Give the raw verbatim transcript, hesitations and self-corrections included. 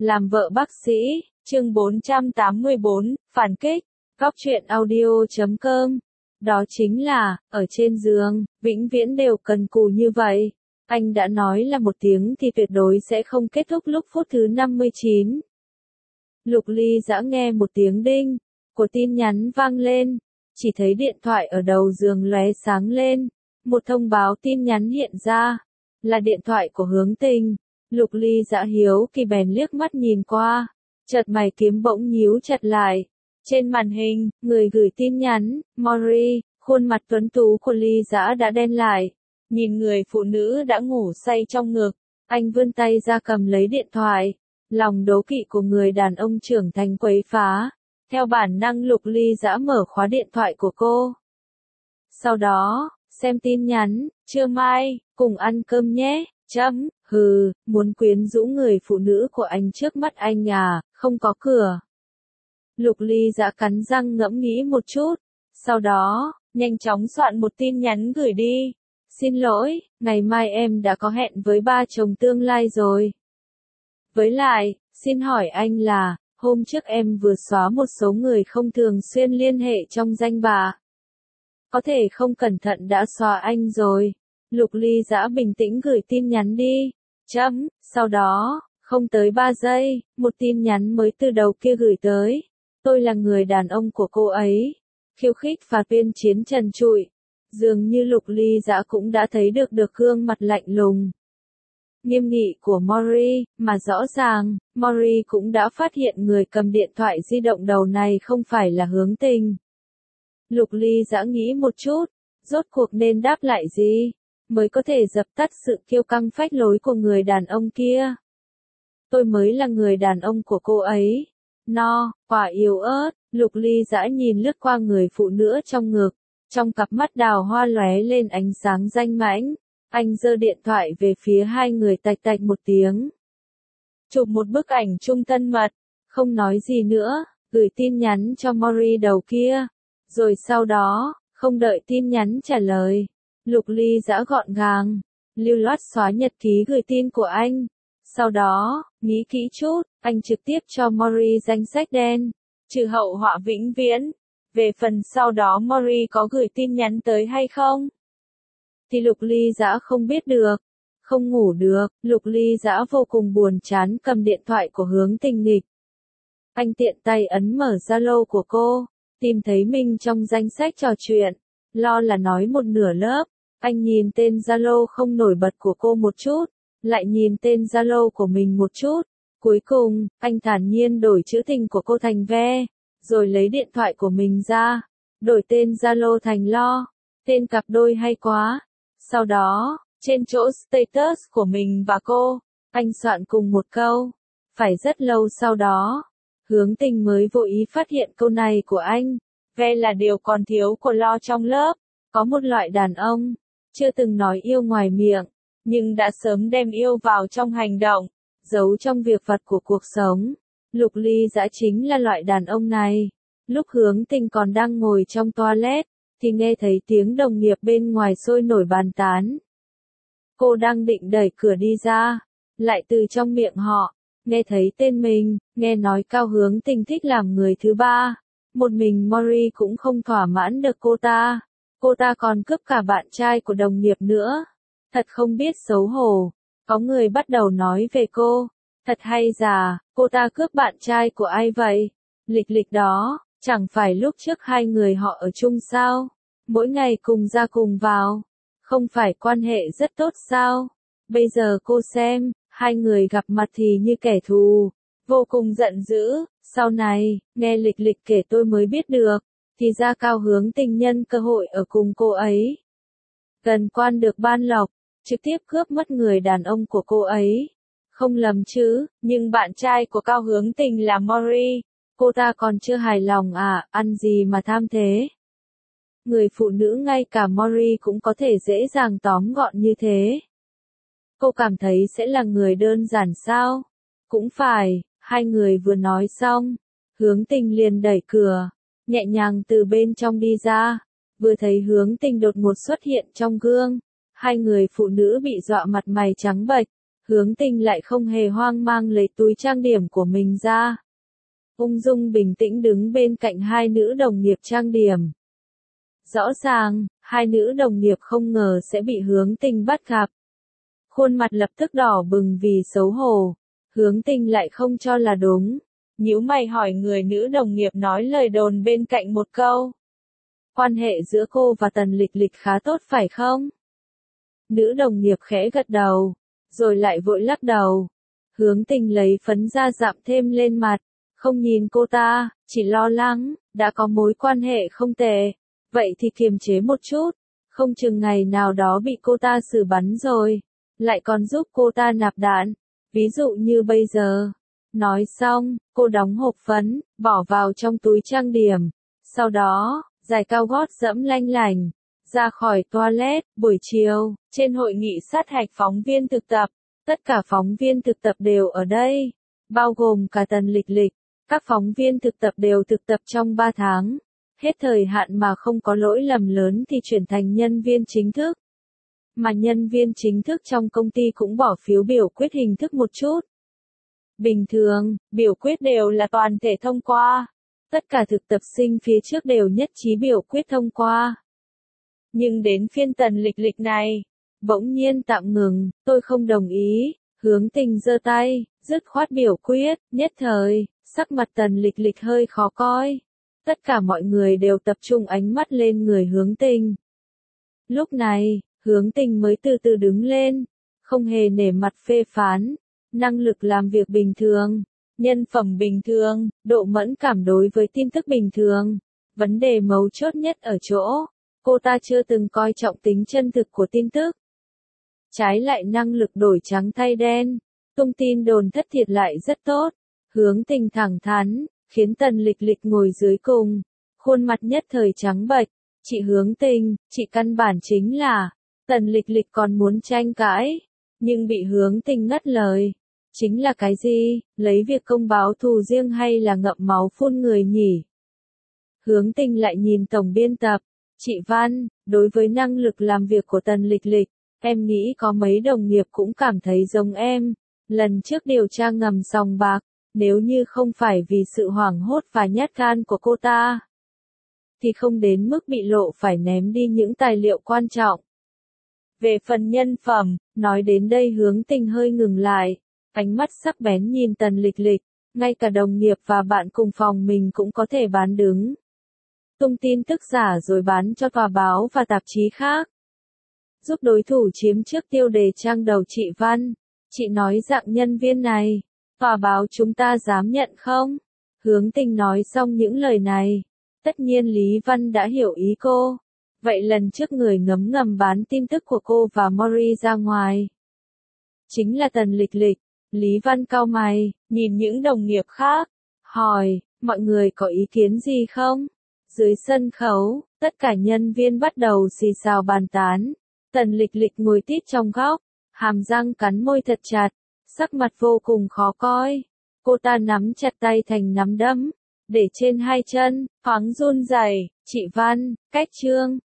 Làm vợ bác sĩ, chương bốn trăm tám mươi bốn, phản kích, góc truyện audio chấm com. Đó chính là, ở trên giường, vĩnh viễn đều cần cù như vậy. Anh đã nói là một tiếng thì tuyệt đối sẽ không kết thúc lúc phút thứ năm mươi chín. Lục Ly Dã nghe một tiếng đinh của tin nhắn vang lên, chỉ thấy điện thoại ở đầu giường lóe sáng lên, một thông báo tin nhắn hiện ra, là điện thoại của Hướng Tình. Lục Ly Dã hiếu kỳ bèn liếc mắt nhìn qua, chợt mày kiếm bỗng nhíu chặt lại. Trên màn hình, người gửi tin nhắn, Mori, khuôn mặt tuấn tú của Ly Dã đã đen lại, nhìn người phụ nữ đã ngủ say trong ngực, anh vươn tay ra cầm lấy điện thoại, lòng đố kỵ của người đàn ông trưởng thành quấy phá. Theo bản năng Lục Ly Dã mở khóa điện thoại của cô. Sau đó, xem tin nhắn, trưa mai, cùng ăn cơm nhé, chấm, hừ, muốn quyến rũ người phụ nữ của anh trước mắt anh à, không có cửa. Lục Ly Dã cắn răng ngẫm nghĩ một chút, sau đó, nhanh chóng soạn một tin nhắn gửi đi. Xin lỗi, ngày mai em đã có hẹn với ba chồng tương lai rồi. Với lại, xin hỏi anh là, hôm trước em vừa xóa một số người không thường xuyên liên hệ trong danh bạ. Có thể không cẩn thận đã xóa anh rồi. Lục Ly Dã bình tĩnh gửi tin nhắn đi. Chấm, sau đó, không tới ba giây, một tin nhắn mới từ đầu kia gửi tới. Tôi là người đàn ông của cô ấy. Khiêu khích và tuyên chiến trần trụi. Dường như Lục Ly Dã cũng đã thấy được được gương mặt lạnh lùng, nghiêm nghị của Mori, mà rõ ràng, Mori cũng đã phát hiện người cầm điện thoại di động đầu này không phải là Hướng Tình. Lục Ly Dã nghĩ một chút, rốt cuộc nên đáp lại gì, mới có thể dập tắt sự kiêu căng phách lối của người đàn ông kia. Tôi mới là người đàn ông của cô ấy. No, quả yếu ớt, Lục Ly Dã nhìn lướt qua người phụ nữ trong ngực, trong cặp mắt đào hoa lóe lên ánh sáng danh mãnh. Anh giơ điện thoại về phía hai người tạch tạch một tiếng. Chụp một bức ảnh chung thân mật, không nói gì nữa, gửi tin nhắn cho Mori đầu kia. Rồi sau đó, không đợi tin nhắn trả lời, Lục Ly Dã gọn gàng, lưu loát xóa nhật ký gửi tin của anh. Sau đó, nghĩ kỹ chút, anh trực tiếp cho Mori danh sách đen, trừ hậu họa vĩnh viễn. Về phần sau đó Mori có gửi tin nhắn tới hay không, thì Lục Ly Dã không biết được. Không ngủ được, Lục Ly Dã vô cùng buồn chán cầm điện thoại của Hướng Tình nghịch. Anh tiện tay ấn mở Zalo của cô, tìm thấy mình trong danh sách trò chuyện, lo là nói một nửa lớp. Anh nhìn tên Zalo không nổi bật của cô một chút, lại nhìn tên Zalo của mình một chút. Cuối cùng, anh thản nhiên đổi chữ tình của cô thành ve, rồi lấy điện thoại của mình ra, đổi tên Zalo thành lo. Tên cặp đôi hay quá. Sau đó, trên chỗ status của mình và cô, anh soạn cùng một câu. Phải rất lâu sau đó, Hướng Tình mới vô ý phát hiện câu này của anh. Ve là điều còn thiếu của lo trong lớp. Có một loại đàn ông, chưa từng nói yêu ngoài miệng, nhưng đã sớm đem yêu vào trong hành động, giấu trong việc vặt của cuộc sống. Lục Ly Dã chính là loại đàn ông này. Lúc Hướng Tình còn đang ngồi trong toilet, thì nghe thấy tiếng đồng nghiệp bên ngoài sôi nổi bàn tán. Cô đang định đẩy cửa đi ra, lại từ trong miệng họ, nghe thấy tên mình, nghe nói Cao Hướng Tình thích làm người thứ ba. Một mình Mori cũng không thỏa mãn được cô ta. Cô ta còn cướp cả bạn trai của đồng nghiệp nữa. Thật không biết xấu hổ. Có người bắt đầu nói về cô. Thật hay giả, cô ta cướp bạn trai của ai vậy? Lịch lịch đó, chẳng phải lúc trước hai người họ ở chung sao? Mỗi ngày cùng ra cùng vào. Không phải quan hệ rất tốt sao? Bây giờ cô xem, hai người gặp mặt thì như kẻ thù. Vô cùng giận dữ. Sau này, nghe lịch lịch kể tôi mới biết được, thì ra Cao Hướng Tình nhân cơ hội ở cùng cô ấy. Gần quan được ban lộc, trực tiếp cướp mất người đàn ông của cô ấy. Không lầm chứ, nhưng bạn trai của Cao Hướng Tình là Mori. Cô ta còn chưa hài lòng à, ăn gì mà tham thế. Người phụ nữ ngay cả Mori cũng có thể dễ dàng tóm gọn như thế. Cô cảm thấy sẽ là người đơn giản sao? Cũng phải, hai người vừa nói xong, Hướng Tình liền đẩy cửa, nhẹ nhàng từ bên trong đi ra. Vừa thấy Hướng Tình đột ngột xuất hiện trong gương, hai người phụ nữ bị dọa mặt mày trắng bệch. Hướng Tình lại không hề hoang mang lấy túi trang điểm của mình ra. Ung dung bình tĩnh đứng bên cạnh hai nữ đồng nghiệp trang điểm. Rõ ràng, hai nữ đồng nghiệp không ngờ sẽ bị Hướng Tình bắt gặp. Khuôn mặt lập tức đỏ bừng vì xấu hổ. Hướng Tình lại không cho là đúng. Nhíu mày hỏi người nữ đồng nghiệp nói lời đồn bên cạnh một câu. Quan hệ giữa cô và Tần Lịch Lịch khá tốt phải không? Nữ đồng nghiệp khẽ gật đầu, rồi lại vội lắc đầu. Hướng Tình lấy phấn da dạm thêm lên mặt, không nhìn cô ta, chỉ lo lắng, đã có mối quan hệ không tệ. Vậy thì kiềm chế một chút, không chừng ngày nào đó bị cô ta xử bắn rồi, lại còn giúp cô ta nạp đạn, ví dụ như bây giờ. Nói xong, cô đóng hộp phấn, bỏ vào trong túi trang điểm. Sau đó, giày cao gót dẫm lanh lành, ra khỏi toilet. Buổi chiều, trên hội nghị sát hạch phóng viên thực tập, tất cả phóng viên thực tập đều ở đây, bao gồm cả Tần Lịch Lịch. Các phóng viên thực tập đều thực tập trong ba tháng. Hết thời hạn mà không có lỗi lầm lớn thì chuyển thành nhân viên chính thức. Mà nhân viên chính thức trong công ty cũng bỏ phiếu biểu quyết hình thức một chút. Bình thường, biểu quyết đều là toàn thể thông qua. Tất cả thực tập sinh phía trước đều nhất trí biểu quyết thông qua. Nhưng đến phiên Tần Lịch Lịch này, bỗng nhiên tạm ngừng, tôi không đồng ý. Hướng Tình giơ tay, dứt khoát biểu quyết, nhất thời, sắc mặt Tần Lịch Lịch hơi khó coi. Tất cả mọi người đều tập trung ánh mắt lên người Hướng Tình. Lúc này, Hướng Tình mới từ từ đứng lên, không hề nể mặt phê phán, năng lực làm việc bình thường, nhân phẩm bình thường, độ mẫn cảm đối với tin tức bình thường. Vấn đề mấu chốt nhất ở chỗ, cô ta chưa từng coi trọng tính chân thực của tin tức. Trái lại năng lực đổi trắng thay đen, tung tin đồn thất thiệt lại rất tốt. Hướng Tình thẳng thắn, khiến Tần Lịch Lịch ngồi dưới cùng, khuôn mặt nhất thời trắng bệch. Chị Hướng Tình, chị căn bản chính là, Tần Lịch Lịch còn muốn tranh cãi, nhưng bị Hướng Tình ngắt lời. Chính là cái gì, lấy việc công báo thù riêng hay là ngậm máu phun người nhỉ? Hướng Tình lại nhìn tổng biên tập, chị Văn, đối với năng lực làm việc của Tần Lịch Lịch, em nghĩ có mấy đồng nghiệp cũng cảm thấy giống em. Lần trước điều tra ngầm sòng bạc, nếu như không phải vì sự hoảng hốt và nhát gan của cô ta, thì không đến mức bị lộ phải ném đi những tài liệu quan trọng. Về phần nhân phẩm, nói đến đây Hướng Tình hơi ngừng lại, ánh mắt sắc bén nhìn Tần Lịch Lịch, ngay cả đồng nghiệp và bạn cùng phòng mình cũng có thể bán đứng. Tung tin tức giả rồi bán cho tòa báo và tạp chí khác. Giúp đối thủ chiếm trước tiêu đề trang đầu chị Văn. Chị nói dạng nhân viên này, tòa báo chúng ta dám nhận không? Hướng Tình nói xong những lời này, tất nhiên Lý Văn đã hiểu ý cô. Vậy lần trước người ngấm ngầm bán tin tức của cô và Mori ra ngoài, chính là Tần Lịch Lịch. Lý Văn cau mày, nhìn những đồng nghiệp khác, hỏi, mọi người có ý kiến gì không? Dưới sân khấu, tất cả nhân viên bắt đầu xì xào bàn tán. Tần Lịch Lịch ngồi tít trong góc, hàm răng cắn môi thật chặt, sắc mặt vô cùng khó coi. Cô ta nắm chặt tay thành nắm đấm, để trên hai chân, thoáng run rẩy. Chị Văn, cách chương.